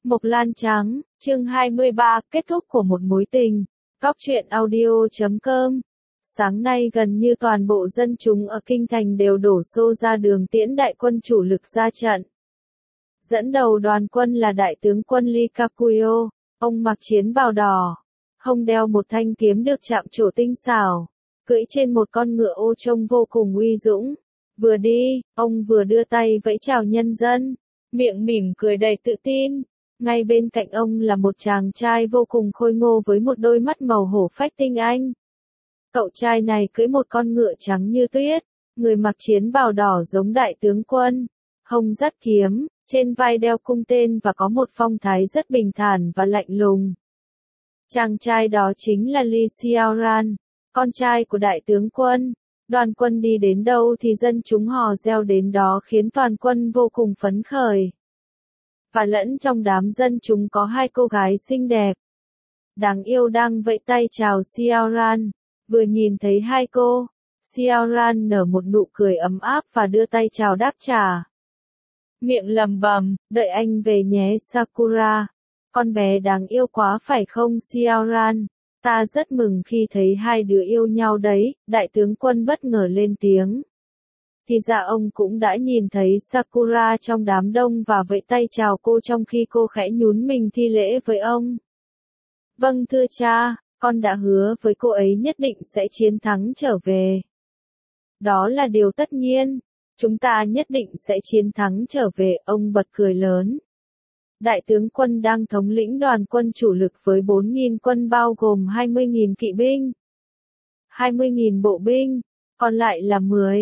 Mộc Lan Trắng, chương 23, kết thúc của một mối tình. Cóc truyện audio.com. Sáng nay gần như toàn bộ dân chúng ở Kinh Thành đều đổ xô ra đường tiễn đại quân chủ lực ra trận. Dẫn đầu đoàn quân là đại tướng quân Lee Kakuyo, ông mặc chiến bào đỏ, hông đeo một thanh kiếm được chạm trổ tinh xảo, cưỡi trên một con ngựa ô trông vô cùng uy dũng. Vừa đi, ông vừa đưa tay vẫy chào nhân dân, miệng mỉm cười đầy tự tin. Ngay bên cạnh ông là một chàng trai vô cùng khôi ngô với một đôi mắt màu hổ phách tinh anh. Cậu trai này cưỡi một con ngựa trắng như tuyết, người mặc chiến bào đỏ giống đại tướng quân, hông dắt kiếm, trên vai đeo cung tên và có một phong thái rất bình thản và lạnh lùng. Chàng trai đó chính là Lee Xiaoran, con trai của đại tướng quân. Đoàn quân đi đến đâu thì dân chúng hò reo đến đó khiến toàn quân vô cùng phấn khởi. Và lẫn trong đám dân chúng có hai cô gái xinh đẹp, đáng yêu đang vẫy tay chào Xiaoran. Vừa nhìn thấy hai cô, Xiaoran nở một nụ cười ấm áp và đưa tay chào đáp trả. Miệng lẩm bẩm, đợi anh về nhé Sakura. Con bé đáng yêu quá phải không Xiaoran? Ta rất mừng khi thấy hai đứa yêu nhau đấy, đại tướng quân bất ngờ lên tiếng. Thì ra ông cũng đã nhìn thấy Sakura trong đám đông và vẫy tay chào cô trong khi cô khẽ nhún mình thi lễ với ông. Vâng thưa cha, con đã hứa với cô ấy nhất định sẽ chiến thắng trở về. Đó là điều tất nhiên, chúng ta nhất định sẽ chiến thắng trở về, ông bật cười lớn. Đại tướng quân đang thống lĩnh đoàn quân chủ lực với 4.000 quân bao gồm 20.000 kỵ binh, 20.000 bộ binh, còn lại là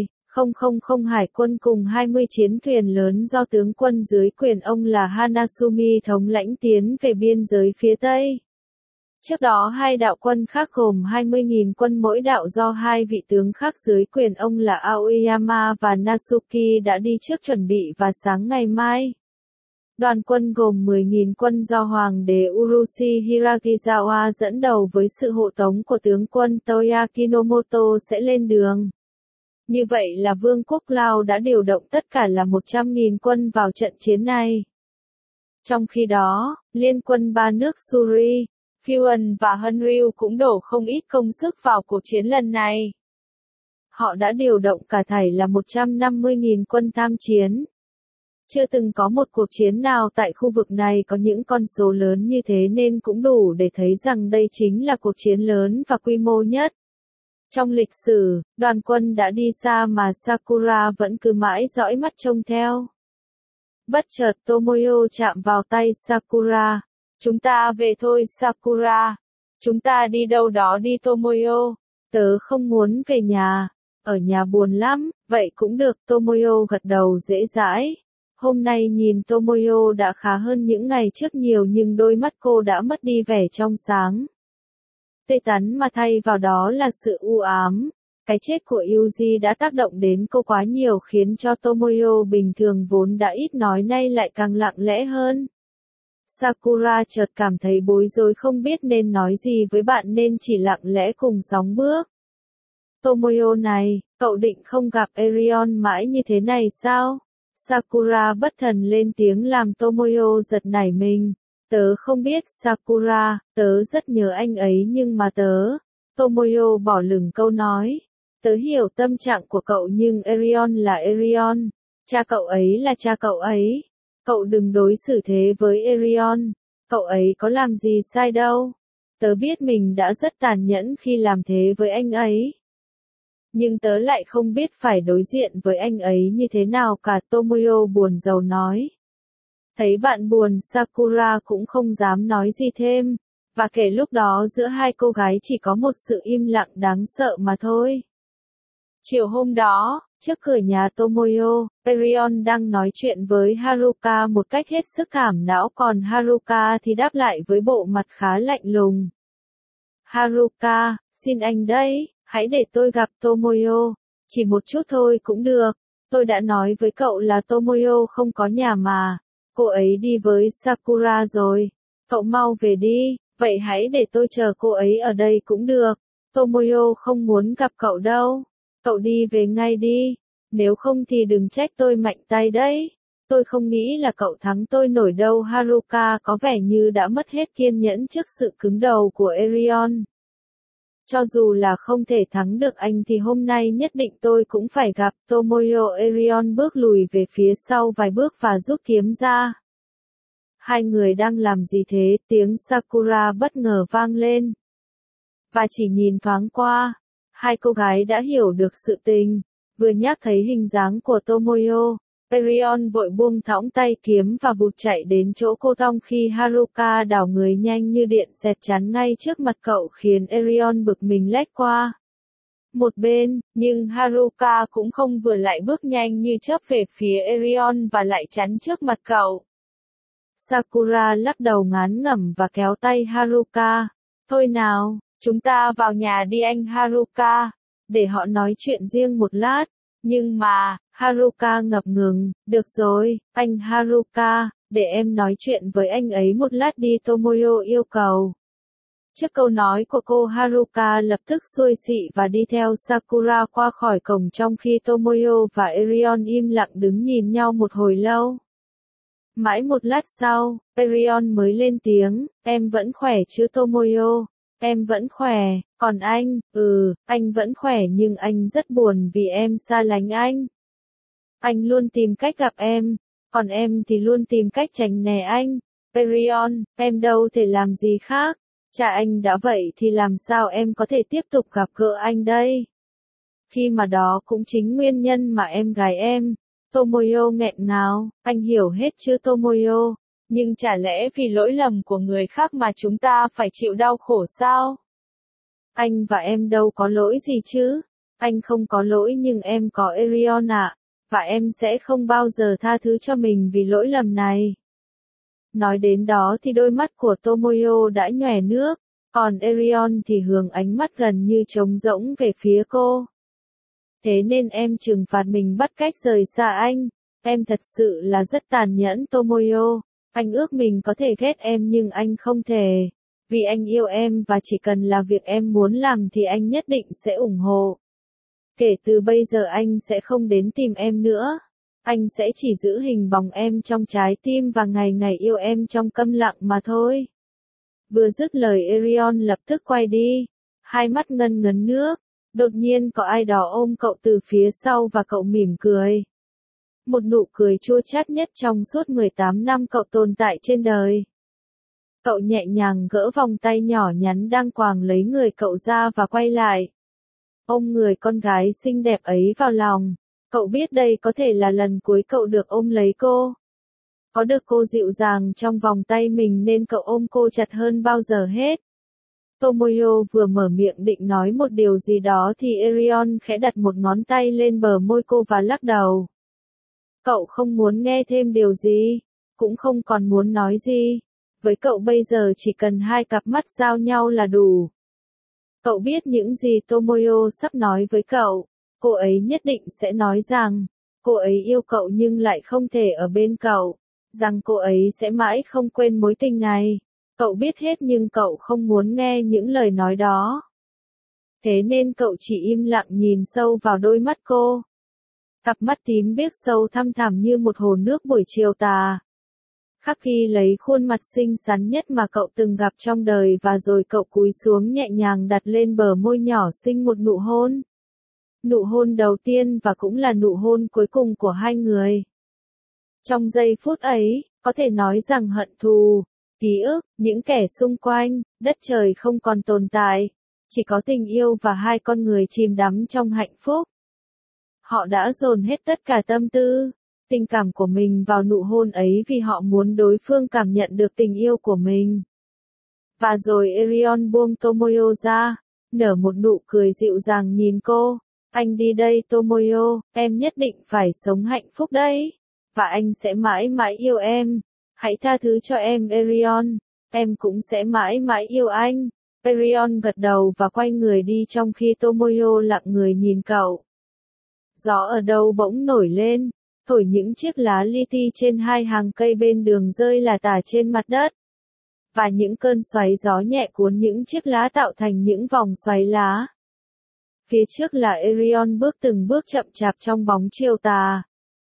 10,000 hải quân cùng 20 chiến thuyền lớn do tướng quân dưới quyền ông là Hanasumi thống lãnh tiến về biên giới phía Tây. Trước đó hai đạo quân khác gồm 20.000 quân mỗi đạo do hai vị tướng khác dưới quyền ông là Aoyama và Natsuki đã đi trước chuẩn bị và sáng ngày mai. Đoàn quân gồm 10.000 quân do Hoàng đế Urushi Hiragizawa dẫn đầu với sự hộ tống của tướng quân Toya Kinomoto sẽ lên đường. Như vậy là Vương quốc Lao đã điều động tất cả là 100.000 quân vào trận chiến này. Trong khi đó, liên quân ba nước Suri, Fuan và Hanryu cũng đổ không ít công sức vào cuộc chiến lần này. Họ đã điều động cả thảy là 150.000 quân tham chiến. Chưa từng có một cuộc chiến nào tại khu vực này có những con số lớn như thế nên cũng đủ để thấy rằng đây chính là cuộc chiến lớn và quy mô nhất. Trong lịch sử, đoàn quân đã đi xa mà Sakura vẫn cứ mãi dõi mắt trông theo. Bất chợt Tomoyo chạm vào tay Sakura. Chúng ta về thôi Sakura. Chúng ta đi đâu đó đi Tomoyo. Tớ không muốn về nhà. Ở nhà buồn lắm, vậy cũng được Tomoyo gật đầu dễ dãi. Hôm nay nhìn Tomoyo đã khá hơn những ngày trước nhiều nhưng đôi mắt cô đã mất đi vẻ trong sáng. Tê tắn mà thay vào đó là sự u ám. Cái chết của Yuji đã tác động đến cô quá nhiều khiến cho Tomoyo bình thường vốn đã ít nói nay lại càng lặng lẽ hơn. Sakura chợt cảm thấy bối rối không biết nên nói gì với bạn nên chỉ lặng lẽ cùng sóng bước. Tomoyo này, cậu định không gặp Erion mãi như thế này sao? Sakura bất thần lên tiếng làm Tomoyo giật nảy mình. Tớ không biết Sakura, tớ rất nhớ anh ấy nhưng mà tớ. Tomoyo bỏ lửng câu nói. Tớ hiểu tâm trạng của cậu nhưng Erion là Erion. Cha cậu ấy là cha cậu ấy. Cậu đừng đối xử thế với Erion. Cậu ấy có làm gì sai đâu. Tớ biết mình đã rất tàn nhẫn khi làm thế với anh ấy. Nhưng tớ lại không biết phải đối diện với anh ấy như thế nào cả, Tomoyo buồn rầu nói. Thấy bạn buồn Sakura cũng không dám nói gì thêm, và kể lúc đó giữa hai cô gái chỉ có một sự im lặng đáng sợ mà thôi. Chiều hôm đó, trước cửa nhà Tomoyo, Erion đang nói chuyện với Haruka một cách hết sức thảm não còn Haruka thì đáp lại với bộ mặt khá lạnh lùng. Haruka, xin anh đấy. Hãy để tôi gặp Tomoyo, chỉ một chút thôi cũng được. Tôi đã nói với cậu là Tomoyo không có nhà mà. Cô ấy đi với Sakura rồi. Cậu mau về đi, vậy hãy để tôi chờ cô ấy ở đây cũng được. Tomoyo không muốn gặp cậu đâu. Cậu đi về ngay đi, nếu không thì đừng trách tôi mạnh tay đấy. tôi không nghĩ là cậu thắng tôi nổi đâu. Haruka có vẻ như đã mất hết kiên nhẫn trước sự cứng đầu của Erion. Cho dù là không thể thắng được anh thì hôm nay nhất định tôi cũng phải gặp. Tomoyo. Erion bước lùi về phía sau vài bước và rút kiếm ra. Hai người đang làm gì thế? Tiếng Sakura bất ngờ vang lên. Và chỉ nhìn thoáng qua, hai cô gái đã hiểu được sự tình. Vừa nhắc thấy hình dáng của Tomoyo, Erion vội buông thõng tay kiếm và vụt chạy đến chỗ cô Tong khi Haruka đảo người nhanh như điện xẹt chắn ngay trước mặt cậu khiến Erion bực mình lách qua một bên, nhưng Haruka cũng không vừa lại bước nhanh như chớp về phía Erion và lại chắn trước mặt cậu. Sakura lắc đầu ngán ngẩm và kéo tay Haruka. Thôi nào, chúng ta vào nhà đi anh Haruka, để họ nói chuyện riêng một lát. Nhưng mà, Haruka ngập ngừng, được rồi, anh Haruka, để em nói chuyện với anh ấy một lát đi. Tomoyo yêu cầu. Trước câu nói của cô, Haruka lập tức xuôi xị và đi theo Sakura qua khỏi cổng trong khi Tomoyo và Erion im lặng đứng nhìn nhau một hồi lâu. Mãi một lát sau, Erion mới lên tiếng, em vẫn khỏe chứ Tomoyo? Em vẫn khỏe, còn anh? Anh vẫn khỏe nhưng anh rất buồn vì em xa lánh anh. Anh luôn tìm cách gặp em, còn em thì luôn tìm cách tránh né anh. Erion, em đâu thể làm gì khác. Cha anh đã vậy thì làm sao em có thể tiếp tục gặp gỡ anh đây? Khi mà đó cũng chính nguyên nhân mà em gái em. Tomoyo nghẹn ngào, anh hiểu hết chứ Tomoyo, nhưng chả lẽ vì lỗi lầm của người khác mà chúng ta phải chịu đau khổ sao? Anh và em đâu có lỗi gì chứ? Anh không có lỗi nhưng em có Erion ạ, và em sẽ không bao giờ tha thứ cho mình vì lỗi lầm này. Nói đến đó thì đôi mắt của Tomoyo đã nhòe nước, còn Erion thì hướng ánh mắt gần như trống rỗng về phía cô. Thế nên em trừng phạt mình bắt cách rời xa anh. Em thật sự là rất tàn nhẫn Tomoyo. Anh ước mình có thể ghét em nhưng anh không thể. Vì anh yêu em và chỉ cần là việc em muốn làm thì anh nhất định sẽ ủng hộ. Kể từ bây giờ anh sẽ không đến tìm em nữa. Anh sẽ chỉ giữ hình bóng em trong trái tim và ngày ngày yêu em trong câm lặng mà thôi. Vừa dứt lời Erion lập tức quay đi. Hai mắt ngân ngấn nước. Đột nhiên có ai đó ôm cậu từ phía sau và cậu mỉm cười. Một nụ cười chua chát nhất trong suốt 18 năm cậu tồn tại trên đời. Cậu nhẹ nhàng gỡ vòng tay nhỏ nhắn đang quàng lấy người cậu ra và quay lại. Ôm người con gái xinh đẹp ấy vào lòng. Cậu biết đây có thể là lần cuối cậu được ôm lấy cô. Có được cô dịu dàng trong vòng tay mình nên cậu ôm cô chặt hơn bao giờ hết. Tomoyo vừa mở miệng định nói một điều gì đó thì Erion khẽ đặt một ngón tay lên bờ môi cô và lắc đầu. Cậu không muốn nghe thêm điều gì, cũng không còn muốn nói gì. Với cậu bây giờ chỉ cần hai cặp mắt giao nhau là đủ. Cậu biết những gì Tomoyo sắp nói với cậu. Cô ấy nhất định sẽ nói rằng, cô ấy yêu cậu nhưng lại không thể ở bên cậu. Rằng cô ấy sẽ mãi không quên mối tình này. Cậu biết hết nhưng cậu không muốn nghe những lời nói đó. Thế nên cậu chỉ im lặng nhìn sâu vào đôi mắt cô. Cặp mắt tím biếc sâu thăm thẳm như một hồ nước buổi chiều tà. Khắc ghi lấy khuôn mặt xinh xắn nhất mà cậu từng gặp trong đời và rồi cậu cúi xuống nhẹ nhàng đặt lên bờ môi nhỏ xinh một nụ hôn. Nụ hôn đầu tiên và cũng là nụ hôn cuối cùng của hai người. Trong giây phút ấy, có thể nói rằng hận thù, ký ức, những kẻ xung quanh, đất trời không còn tồn tại. Chỉ có tình yêu và hai con người chìm đắm trong hạnh phúc. Họ đã dồn hết tất cả tâm tư, tình cảm của mình vào nụ hôn ấy vì họ muốn đối phương cảm nhận được tình yêu của mình. Và rồi Erion buông Tomoyo ra, nở một nụ cười dịu dàng nhìn cô. Anh đi đây Tomoyo, em nhất định phải sống hạnh phúc đấy. Và anh sẽ mãi mãi yêu em. Hãy tha thứ cho em Erion. Em cũng sẽ mãi mãi yêu anh. Erion gật đầu và quay người đi trong khi Tomoyo lặng người nhìn cậu. Gió ở đâu bỗng nổi lên, thổi những chiếc lá li ti trên hai hàng cây bên đường rơi lả tả trên mặt đất. Và những cơn xoáy gió nhẹ cuốn những chiếc lá tạo thành những vòng xoáy lá. Phía trước là Erion bước từng bước chậm chạp trong bóng chiều tà.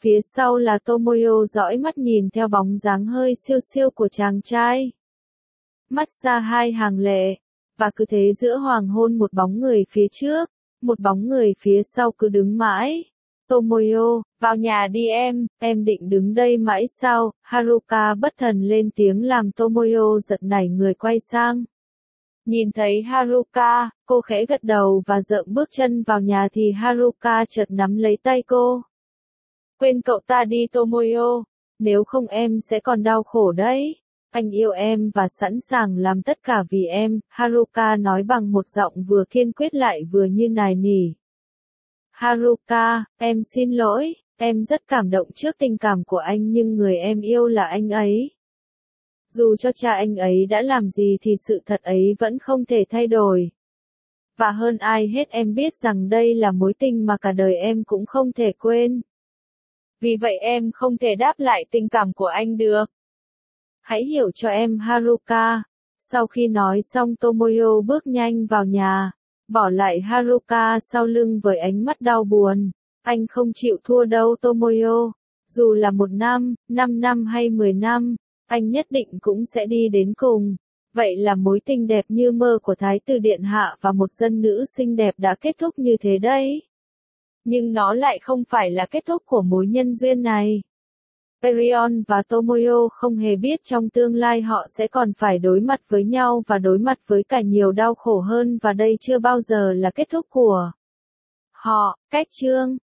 Phía sau là Tomoyo dõi mắt nhìn theo bóng dáng hơi siêu siêu của chàng trai. Mắt ra hai hàng lệ, và cứ thế giữa hoàng hôn một bóng người phía trước, một bóng người phía sau cứ đứng mãi. Tomoyo, vào nhà đi em định đứng đây mãi sao? Haruka bất thần lên tiếng làm Tomoyo giật nảy người quay sang. Nhìn thấy Haruka, cô khẽ gật đầu và dợm bước chân vào nhà thì Haruka chợt nắm lấy tay cô. Quên cậu ta đi Tomoyo, nếu không em sẽ còn đau khổ đấy. Anh yêu em và sẵn sàng làm tất cả vì em, Haruka nói bằng một giọng vừa kiên quyết lại vừa như nài nỉ. Haruka, em xin lỗi, em rất cảm động trước tình cảm của anh nhưng người em yêu là anh ấy. Dù cho cha anh ấy đã làm gì thì sự thật ấy vẫn không thể thay đổi. Và hơn ai hết em biết rằng đây là mối tình mà cả đời em cũng không thể quên. Vì vậy em không thể đáp lại tình cảm của anh được. Hãy hiểu cho em Haruka. Sau khi nói xong Tomoyo bước nhanh vào nhà, bỏ lại Haruka sau lưng với ánh mắt đau buồn. Anh không chịu thua đâu Tomoyo. Dù là 1 năm, 5 năm hay 10 năm, anh nhất định cũng sẽ đi đến cùng. Vậy là mối tình đẹp như mơ của Thái tử Điện Hạ và một dân nữ xinh đẹp đã kết thúc như thế đấy. Nhưng nó lại không phải là kết thúc của mối nhân duyên này. Perion và Tomoyo không hề biết trong tương lai họ sẽ còn phải đối mặt với nhau và đối mặt với cả nhiều đau khổ hơn và đây chưa bao giờ là kết thúc của họ. Cách chương